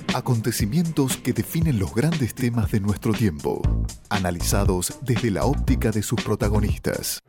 Acontecimientos que definen los grandes temas de nuestro tiempo, analizados desde la óptica de sus protagonistas.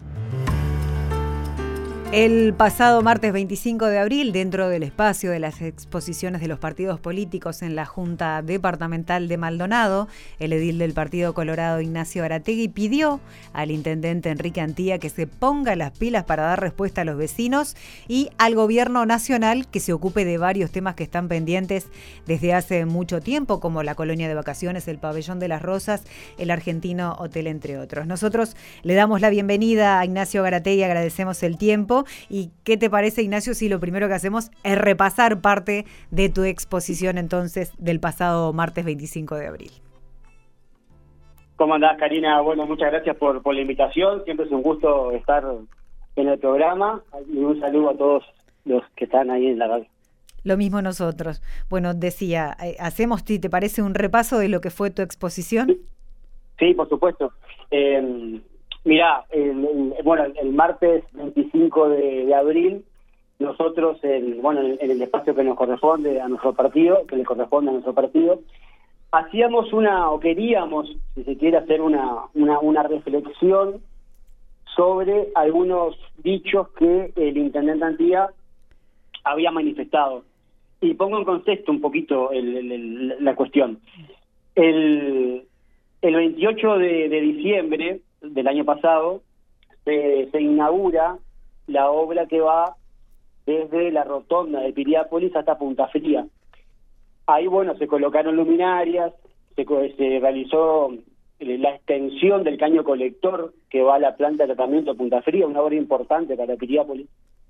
El pasado martes 25 de abril, dentro del espacio de las exposiciones de los partidos políticos en la Junta Departamental de Maldonado, el edil del Partido Colorado, Ignacio Garategui, pidió al intendente Enrique Antía que se ponga las pilas para dar respuesta a los vecinos y al gobierno nacional que se ocupe de varios temas que están pendientes desde hace mucho tiempo, como la colonia de vacaciones, el Pabellón de las Rosas, el Argentino Hotel, entre otros. Nosotros le damos la bienvenida a Ignacio Garategui, agradecemos el tiempo. ¿Y qué te parece, Ignacio, si lo primero que hacemos es repasar parte de tu exposición entonces del pasado martes 25 de abril? ¿Cómo andás, Karina? Bueno, muchas gracias por la invitación. Siempre es un gusto estar en el programa. Y un saludo a todos los que están ahí en la radio. Lo mismo nosotros. Bueno, decía, ¿hacemos, te parece, un repaso de lo que fue tu exposición? Sí, por supuesto. Mirá, el martes 25 de abril, nosotros, en el espacio que nos corresponde a nuestro partido, hacíamos queríamos, si se quiere, hacer una reflexión sobre algunos dichos que el intendente Antía había manifestado. Y pongo en contexto un poquito la cuestión. El 28 de diciembre del año pasado se inaugura la obra que va desde la rotonda de Piriápolis hasta Punta Fría. Ahí, se colocaron luminarias, se realizó la extensión del caño colector que va a la planta de tratamiento de Punta Fría, una obra importante para Piriápolis.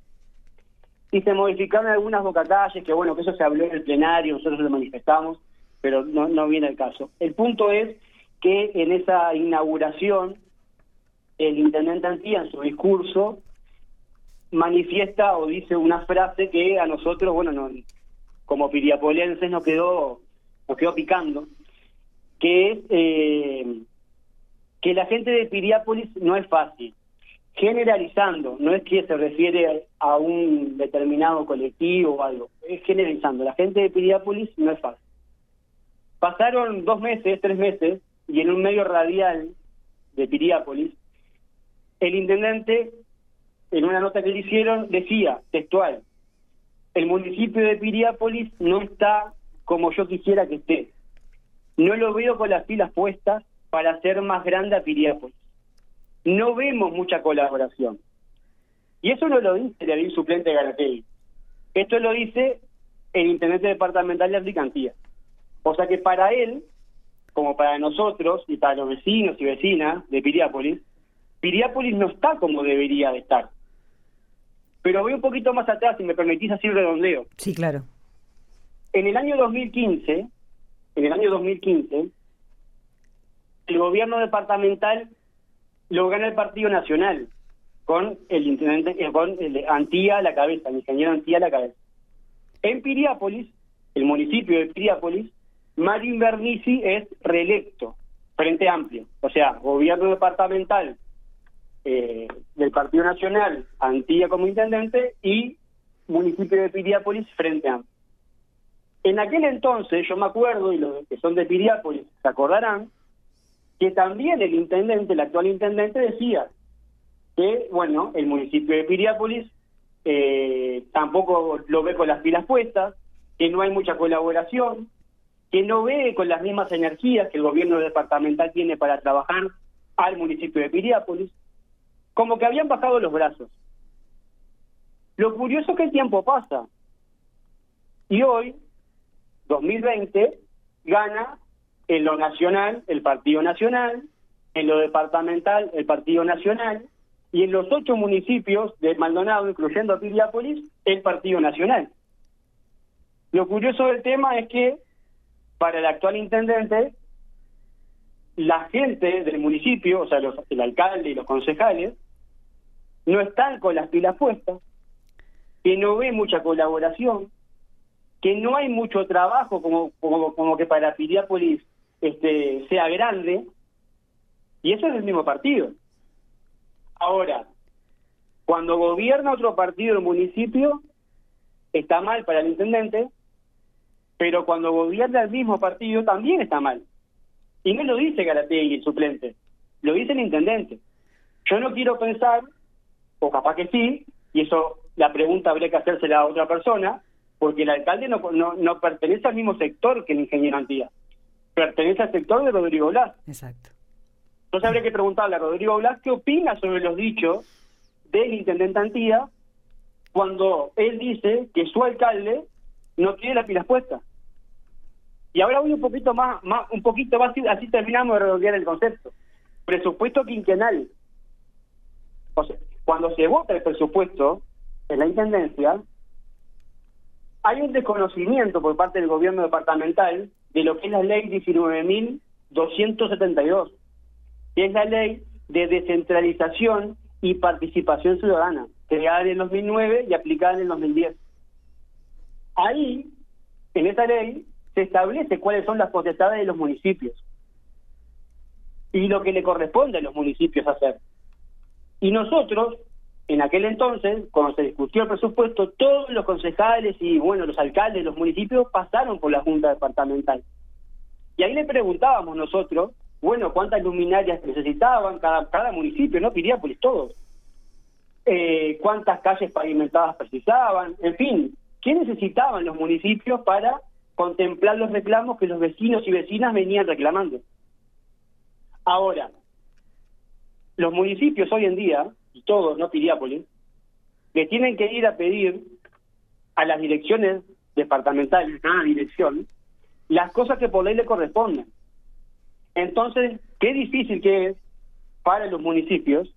Y se modificaron algunas bocacalles, que eso se habló en el plenario, nosotros lo manifestamos, pero no viene al caso. El punto es que en esa inauguración el intendente Antía, en su discurso, manifiesta o dice una frase que a nosotros, como piriapolenses, nos quedó picando, que es que la gente de Piriápolis no es fácil. Generalizando, no es que se refiere a un determinado colectivo o algo, es generalizando. La gente de Piriápolis no es fácil. Pasaron 2 meses, 3 meses, y en un medio radial de Piriápolis, el intendente, en una nota que le hicieron, decía, textual: el municipio de Piriápolis no está como yo quisiera que esté. No lo veo con las pilas puestas para hacer más grande a Piriápolis. No vemos mucha colaboración. Y eso no lo dice el edil suplente Garategui. Esto lo dice el intendente departamental de Enrique Antía. O sea que para él, como para nosotros y para los vecinos y vecinas de Piriápolis, Piriápolis no está como debería de estar. Pero voy un poquito más atrás, si me permitís así redondeo. Sí, claro. En el año 2015, el gobierno departamental lo gana el Partido Nacional, con el intendente, con el Antía a la cabeza, el ingeniero Antía a la cabeza. En Piriápolis, el municipio de Piriápolis, Mario Invernizzi es reelecto, Frente Amplio. O sea, gobierno departamental del Partido Nacional, Antía como intendente, y municipio de Piriápolis, Frente Amplio. En aquel entonces, yo me acuerdo, y los que son de Piriápolis se acordarán, que también el actual intendente, decía que, el municipio de Piriápolis tampoco lo ve con las pilas puestas, que no hay mucha colaboración, que no ve con las mismas energías que el gobierno departamental tiene para trabajar al municipio de Piriápolis, como que habían bajado los brazos. Lo curioso es que el tiempo pasa, y hoy, 2020, gana en lo nacional el Partido Nacional, en lo departamental el Partido Nacional, y en los 8 municipios de Maldonado, incluyendo a Piriápolis, el Partido Nacional. Lo curioso del tema es que para el actual intendente, la gente del municipio, o sea, el alcalde y los concejales, no están con las pilas puestas, que no ve mucha colaboración, que no hay mucho trabajo como que para Piriápolis sea grande, y eso es el mismo partido. Ahora, cuando gobierna otro partido del municipio, está mal para el intendente, pero cuando gobierna el mismo partido también está mal. Y no lo dice Garategui, el suplente, lo dice el intendente. Yo no quiero pensar, o capaz que sí, y eso la pregunta habría que hacérsela a otra persona, porque el alcalde no pertenece al mismo sector que el ingeniero Antía, pertenece al sector de Rodrigo Blas. Exacto. Entonces habría que preguntarle a Rodrigo Blas qué opina sobre los dichos del intendente Antía cuando él dice que su alcalde no tiene las pilas puestas. Y ahora voy un poquito más, así terminamos de redondear el concepto. Presupuesto quinquenal. O sea, cuando se vota el presupuesto en la intendencia, hay un desconocimiento por parte del gobierno departamental de lo que es la ley 19.272, que es la ley de descentralización y participación ciudadana, creada en el 2009 y aplicada en el 2010. Ahí, en esa ley, se establece cuáles son las potestades de los municipios y lo que le corresponde a los municipios hacer. Y nosotros, en aquel entonces, cuando se discutió el presupuesto, todos los concejales y, bueno, los alcaldes de los municipios pasaron por la Junta Departamental. Y ahí le preguntábamos nosotros, bueno, cuántas luminarias necesitaban cada municipio, ¿no? Piriápolis, todos. Cuántas calles pavimentadas precisaban, en fin, ¿qué necesitaban los municipios para contemplar los reclamos que los vecinos y vecinas venían reclamando? Ahora, los municipios hoy en día, y todos, no Piriápolis, le tienen que ir a pedir a las direcciones departamentales, cada dirección, las cosas que por ley le corresponden. Entonces, qué difícil que es para los municipios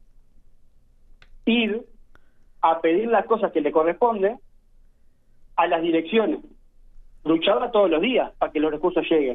ir a pedir las cosas que le corresponden a las direcciones, luchar todos los días para que los recursos lleguen.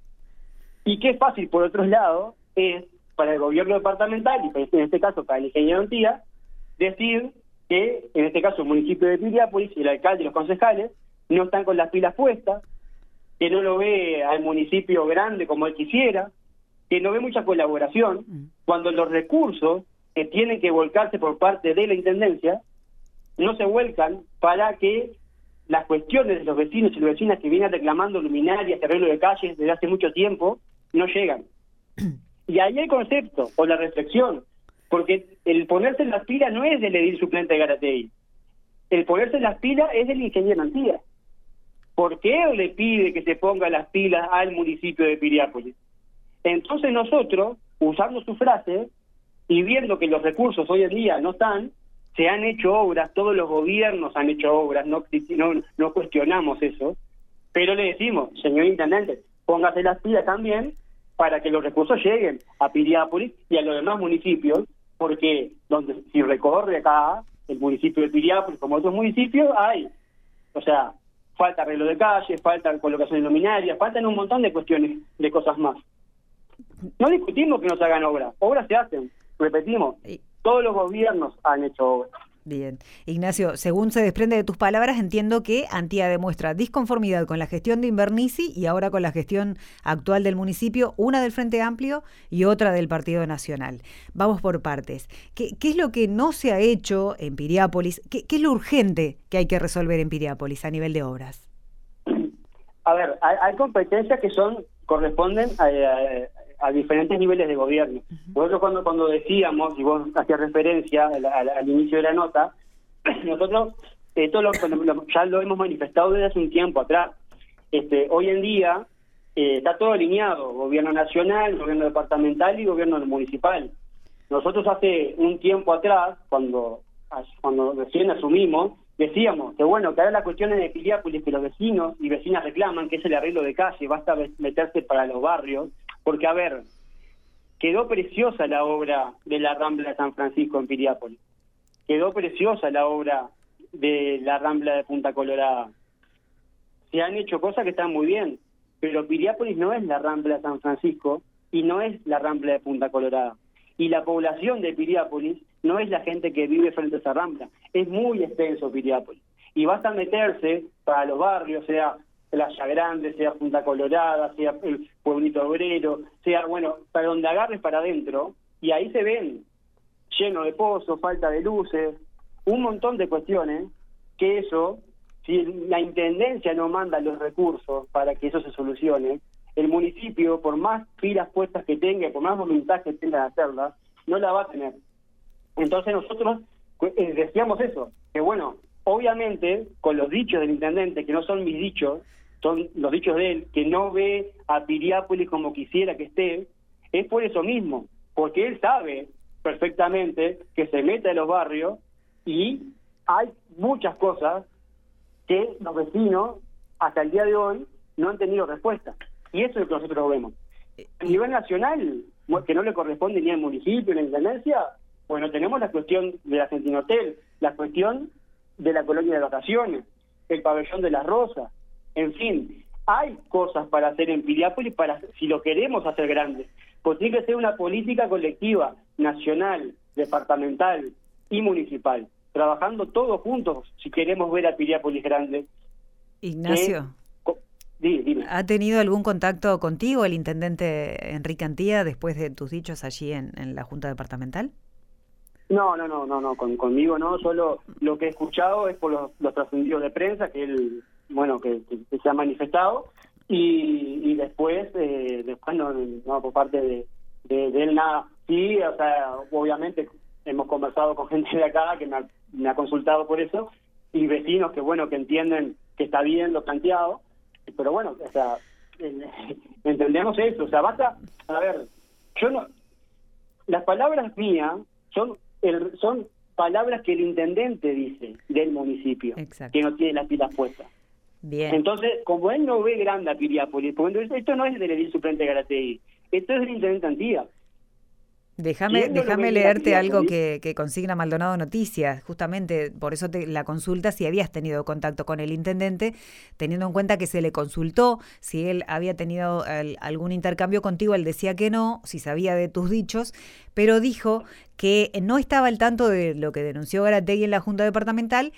Y qué fácil, por otro lado, es para el gobierno departamental, y en este caso para el ingeniero Antía, decir que, en este caso, el municipio de Piriápolis, el alcalde y los concejales no están con las pilas puestas, que no lo ve al municipio grande como él quisiera, que no ve mucha colaboración, cuando los recursos que tienen que volcarse por parte de la intendencia no se vuelcan para que las cuestiones de los vecinos y las vecinas que vienen reclamando luminarias, arreglo de calles desde hace mucho tiempo, no llegan. Y ahí el concepto o la reflexión, porque el ponerse en las pilas no es del edil suplente de Garategui, el ponerse en las pilas es del ingeniero Antía. ¿Por qué le pide que se ponga las pilas al municipio de Piriápolis? Entonces nosotros, usando su frase y viendo que los recursos hoy en día no están, se han hecho obras, todos los gobiernos han hecho obras, no cuestionamos eso, pero le decimos, señor intendente, póngase las pilas también para que los recursos lleguen a Piriápolis y a los demás municipios, porque si recorre acá el municipio de Piriápolis como otros municipios, falta arreglo de calles, falta colocación de luminarias, faltan un montón de cuestiones, de cosas más. No discutimos que no se hagan obras se hacen, repetimos, todos los gobiernos han hecho obras. Bien. Ignacio, según se desprende de tus palabras, entiendo que Antía demuestra disconformidad con la gestión de Invernici y ahora con la gestión actual del municipio, una del Frente Amplio y otra del Partido Nacional. Vamos por partes. ¿Qué es lo que no se ha hecho en Piriápolis? ¿Qué es lo urgente que hay que resolver en Piriápolis a nivel de obras? A ver, hay competencias que corresponden a diferentes niveles de gobierno. Nosotros cuando decíamos, y vos hacías referencia al inicio de la nota, nosotros ya lo hemos manifestado desde hace un tiempo atrás. Hoy en día está todo alineado, gobierno nacional, gobierno departamental y gobierno municipal. Nosotros hace un tiempo atrás, cuando recién asumimos, decíamos que bueno, que ahora las cuestiones de Piriápolis que los vecinos y vecinas reclaman, que es el arreglo de calle, basta meterse para los barrios, porque a ver, quedó preciosa la obra de la Rambla de San Francisco en Piriápolis, quedó preciosa la obra de la Rambla de Punta Colorada, se han hecho cosas que están muy bien, pero Piriápolis no es la Rambla de San Francisco y no es la Rambla de Punta Colorada, y la población de Piriápolis no es la gente que vive frente a esa rambla, es muy extenso Piriápolis, y basta meterse para los barrios, sea Playa Grande, sea Punta Colorada, sea el Pueblito Obrero, sea, para donde agarres para adentro, y ahí se ven lleno de pozos, falta de luces, un montón de cuestiones, que eso, si la intendencia no manda los recursos para que eso se solucione, el municipio, por más pilas puestas que tenga, por más voluntad que tenga de hacerlas, no la va a tener. Entonces nosotros decíamos eso, que bueno, obviamente con los dichos del intendente, que no son mis dichos, son los dichos de él, que no ve a Piriápolis como quisiera que esté, es por eso mismo, porque él sabe perfectamente que se mete a los barrios y hay muchas cosas que los vecinos hasta el día de hoy no han tenido respuesta. Y eso es lo que nosotros vemos. A nivel nacional, que no le corresponde ni al municipio ni a la intendencia, bueno, tenemos la cuestión de la Argentina Hotel, la cuestión de la colonia de vacaciones, el pabellón de las Rosas, en fin, hay cosas para hacer en Piriápolis para si lo queremos hacer grande, porque tiene que ser una política colectiva, nacional, departamental y municipal, trabajando todos juntos si queremos ver a Piriápolis grande. Ignacio, dime. ¿Ha tenido algún contacto contigo el intendente Enrique Antía después de tus dichos allí en la Junta Departamental? No, conmigo no, solo lo que he escuchado es por los trascendidos de prensa que él, bueno, que se ha manifestado y después no por parte de él nada. Sí, o sea, obviamente hemos conversado con gente de acá que me ha consultado por eso y vecinos que bueno, que entienden que está bien lo planteado, pero bueno, o sea, entendemos eso, o sea, basta, a ver, las palabras mías son palabras que el intendente dice del municipio. Exacto. Que no tiene las pilas puestas. Bien. Entonces, como él no ve grande a Piriápolis, porque esto no es del edil suplente de Garategui, esto es del intendente Antía. Déjame leerte algo que consigna Maldonado Noticias, justamente por eso la consulta si habías tenido contacto con el intendente, teniendo en cuenta que se le consultó si él había tenido algún intercambio contigo, él decía que no, si sabía de tus dichos, pero dijo que no estaba al tanto de lo que denunció Garategui en la Junta Departamental,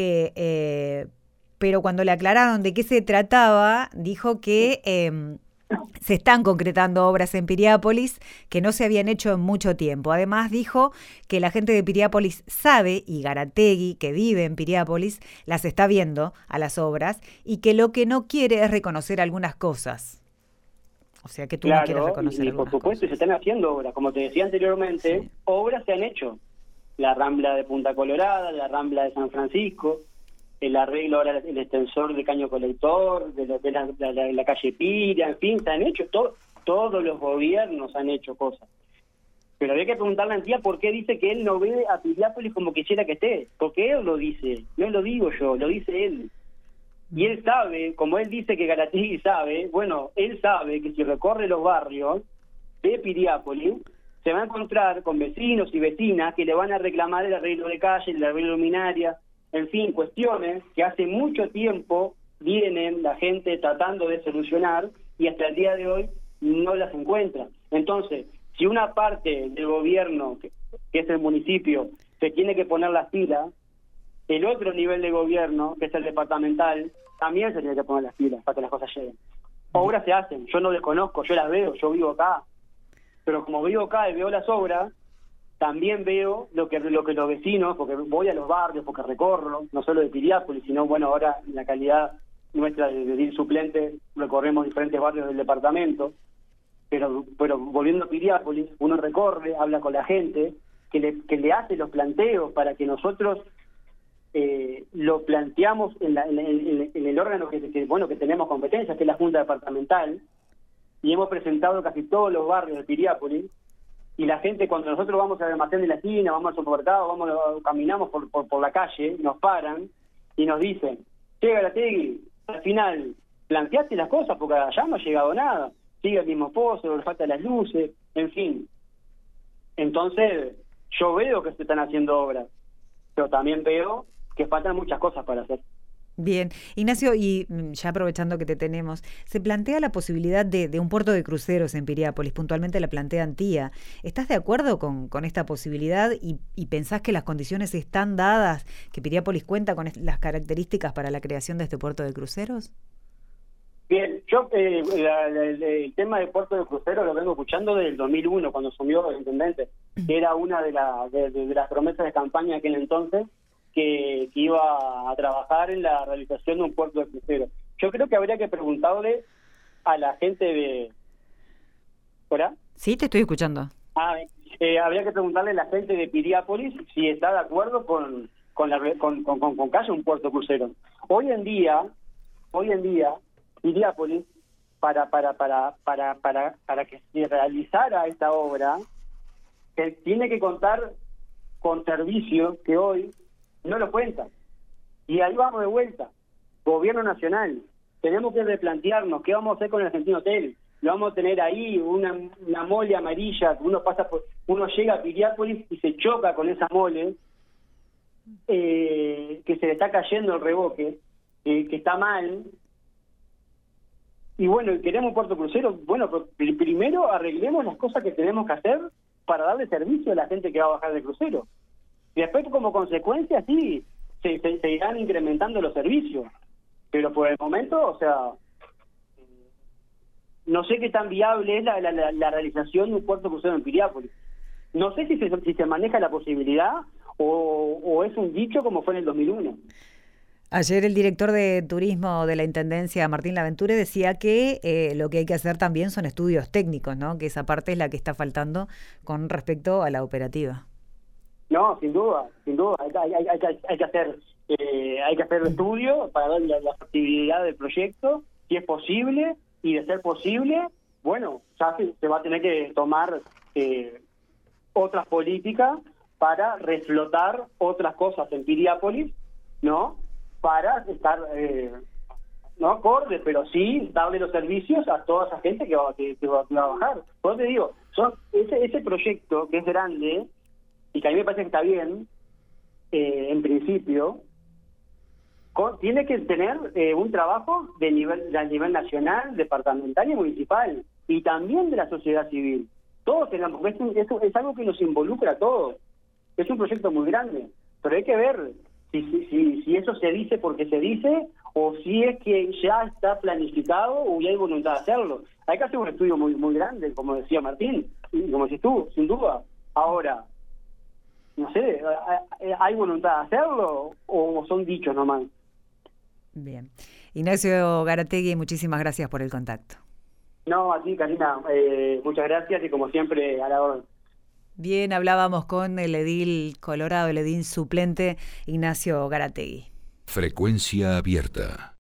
pero cuando le aclararon de qué se trataba, dijo que se están concretando obras en Piriápolis que no se habían hecho en mucho tiempo. Además dijo que la gente de Piriápolis sabe, y Garategui, que vive en Piriápolis, las está viendo a las obras, y que lo que no quiere es reconocer algunas cosas. O sea que tú no quieres reconocer algunas cosas. Por supuesto, se están haciendo obras. Como te decía anteriormente, sí. Obras se han hecho. La Rambla de Punta Colorada, la Rambla de San Francisco, el arreglo ahora, el extensor de caño colector, de la calle Pira, en fin, se han hecho, todos los gobiernos han hecho cosas. Pero había que preguntarle a Antía por qué dice que él no ve a Piriápolis como quisiera que esté, porque él lo dice, no lo digo yo, lo dice él. Y él sabe, como él dice que Garategui sabe, bueno, él sabe que si recorre los barrios de Piriápolis, se va a encontrar con vecinos y vecinas que le van a reclamar el arreglo de calle, el arreglo de luminaria, en fin, cuestiones que hace mucho tiempo vienen la gente tratando de solucionar y hasta el día de hoy no las encuentra. Entonces, si una parte del gobierno, que es el municipio, se tiene que poner las pilas, el otro nivel de gobierno, que es el departamental, también se tiene que poner las pilas para que las cosas lleguen. Obras se hacen, yo no desconozco, yo las veo, yo vivo acá, pero como vivo acá y veo las obras, también veo lo que los vecinos, porque voy a los barrios, porque recorro, no solo de Piriápolis, sino, bueno, ahora en la calidad nuestra de edil suplente, recorremos diferentes barrios del departamento, pero volviendo a Piriápolis, uno recorre, habla con la gente, que le hace los planteos para que nosotros lo planteamos en el órgano que tenemos competencias, que es la Junta Departamental, y hemos presentado casi todos los barrios de Piriápolis. Y la gente, cuando nosotros vamos al almacén de la esquina, vamos al supermercado, caminamos por la calle, nos paran y nos dicen: che, Garategui, al final, planteaste las cosas porque allá no ha llegado nada. Sigue el mismo pozo, le faltan las luces, en fin. Entonces, yo veo que se están haciendo obras, pero también veo que faltan muchas cosas para hacer. Bien, Ignacio, y ya aprovechando que te tenemos, se plantea la posibilidad de un puerto de cruceros en Piriápolis, puntualmente la plantea Antía. ¿Estás de acuerdo con esta posibilidad y pensás que las condiciones están dadas, que Piriápolis cuenta con las características para la creación de este puerto de cruceros? Bien, yo el tema del puerto de cruceros lo vengo escuchando desde el 2001, cuando asumió el intendente, que era una de las promesas de campaña de aquel entonces, que iba a trabajar en la realización de un puerto de crucero. Yo creo que habría que preguntarle a la gente de... ¿Hola? Sí, te estoy escuchando. Habría que preguntarle a la gente de Piriápolis si está de acuerdo con que haya un puerto crucero. Hoy en día, Piriápolis, para que se realizara esta obra, que tiene que contar con servicios que hoy no lo cuentan. Y ahí vamos de vuelta. Gobierno nacional, tenemos que replantearnos qué vamos a hacer con el Argentino Hotel. Lo vamos a tener ahí, una mole amarilla, uno llega a Piriápolis y se choca con esa mole, que se le está cayendo el reboque, que está mal. Y bueno, queremos un puerto crucero. Bueno, pero primero arreglemos las cosas que tenemos que hacer para darle servicio a la gente que va a bajar del crucero. Y después, como consecuencia, sí, se irán incrementando los servicios. Pero por el momento, o sea, no sé qué tan viable es la realización de un puerto crucero en Piriápolis. No sé si se maneja la posibilidad o es un dicho como fue en el 2001. Ayer el director de turismo de la Intendencia, Martín Laventure, decía que lo que hay que hacer también son estudios técnicos, ¿no? Que esa parte es la que está faltando con respecto a la operativa. No, sin duda. Hay que hacer estudios para ver la factibilidad del proyecto, si es posible, y de ser posible, bueno, ya se va a tener que tomar otras políticas para reflotar otras cosas en Piriápolis, ¿no? Para estar, no acorde, pero sí darle los servicios a toda esa gente que va a bajar. Por eso te digo, ese proyecto que es grande y que a mí me parece que está bien, en principio, tiene que tener un trabajo a nivel nacional, departamental y municipal, y también de la sociedad civil. Todos tenemos, es algo que nos involucra a todos. Es un proyecto muy grande, pero hay que ver si eso se dice porque se dice, o si es que ya está planificado o ya hay voluntad de hacerlo. Hay que hacer un estudio muy muy grande, como decía Martín, y como decís tú, sin duda. Ahora, no sé, ¿hay voluntad de hacerlo o son dichos nomás? Bien. Ignacio Garategui, muchísimas gracias por el contacto. No, a ti, Karina, muchas gracias y como siempre, a la orden. Bien, hablábamos con el edil colorado, el edil suplente Ignacio Garategui. Frecuencia abierta.